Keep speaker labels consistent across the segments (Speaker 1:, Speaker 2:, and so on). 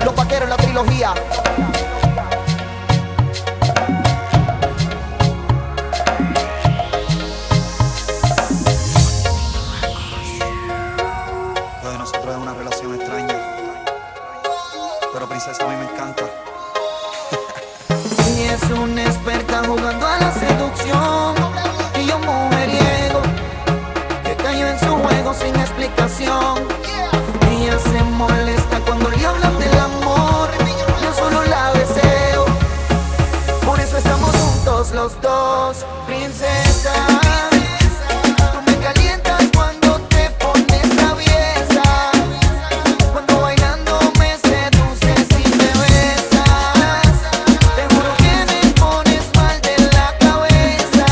Speaker 1: Los Vaqueros, la trilogía.
Speaker 2: Lo de nosotros es una relación extraña, pero princesa a mí me encanta.
Speaker 1: Y es una experta jugando a la seducción, y yo mujeriego que cayó en su juego sin explicación. Ella se molesta cuando le hablan del amor, yo solo la deseo. Por eso estamos juntos los dos, princesa. Tú me calientas cuando te pones traviesa, cuando bailando me seduces y me besas. Te juro que me pones mal de la cabeza.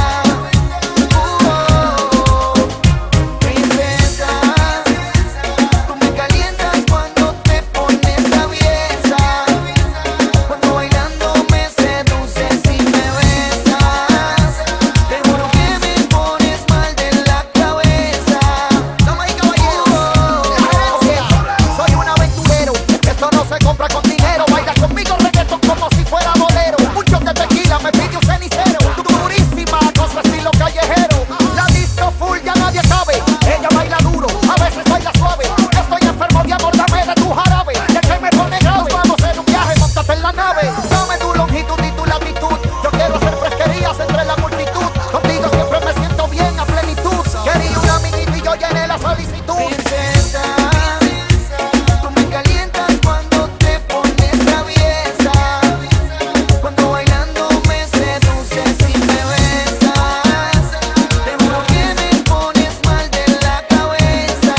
Speaker 1: Princesa, tú me calientas cuando te pones traviesa, cuando bailando me seduces y me besas. Te juro que me pones mal de la cabeza. Damas y caballeros, soy un aventurero, esto no se compra con dinero. Baila conmigo reggaeton como si fuera bolero. Un shot de tequila me pide un cenicero. Durísima con su estilo callejero. La disco full ya nadie cabe. Ella baila duro, a veces baila suave. Estoy enfermo de amor, dame de tu jarabe. Y el que me pone grave, nos vamos en un viaje, montate en la nave. Dame tu longitud y tu latitud. Yo quiero hacer fresquerías entre la multitud. Contigo siempre me siento bien a plenitud. Quería un amiguito y yo llené la solicitud. Princesa, tú me calientas cuando te pones traviesa, cuando bailando me seduces y me besas. Te juro que me pones mal de la cabeza.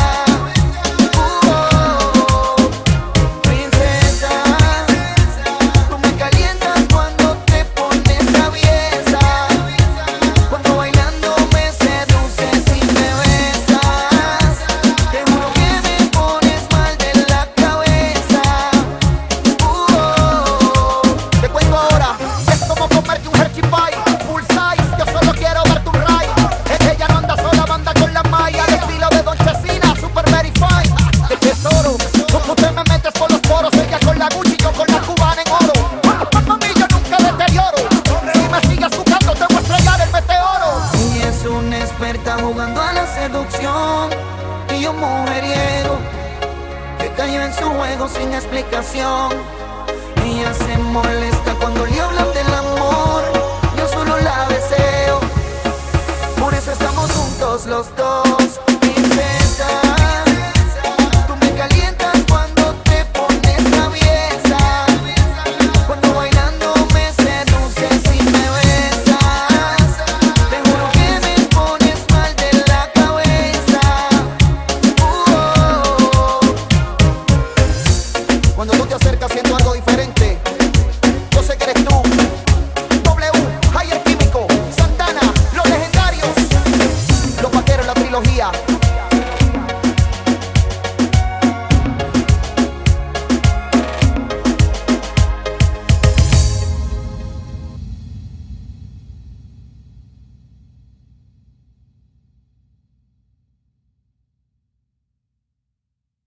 Speaker 1: Princesa, tú me calientas cuando te pones traviesa, cuando bailando me seduces y me besas. Te juro que me pones mal de la cabeza. Te cuento ahora, es como comerte un Hershey Pie full size. Yo solo quiero darte un ride. Ella no anda sola, banda con la malla, al estilo de Don Chesina, super verified. El tesoro, como usted me metes por los poros. Ella con la Gucci, yo con la cubana en oro. Mami, yo nunca deterioro. Si me sigues buscando, te voy a estrellar el meteoro. Y es una experta jugando a la seducción, y yo mujeriego que cayó en su juego sin explicación. Ella se molesta cuando le hablan del amor, yo solo la deseo. Por eso estamos juntos los dos.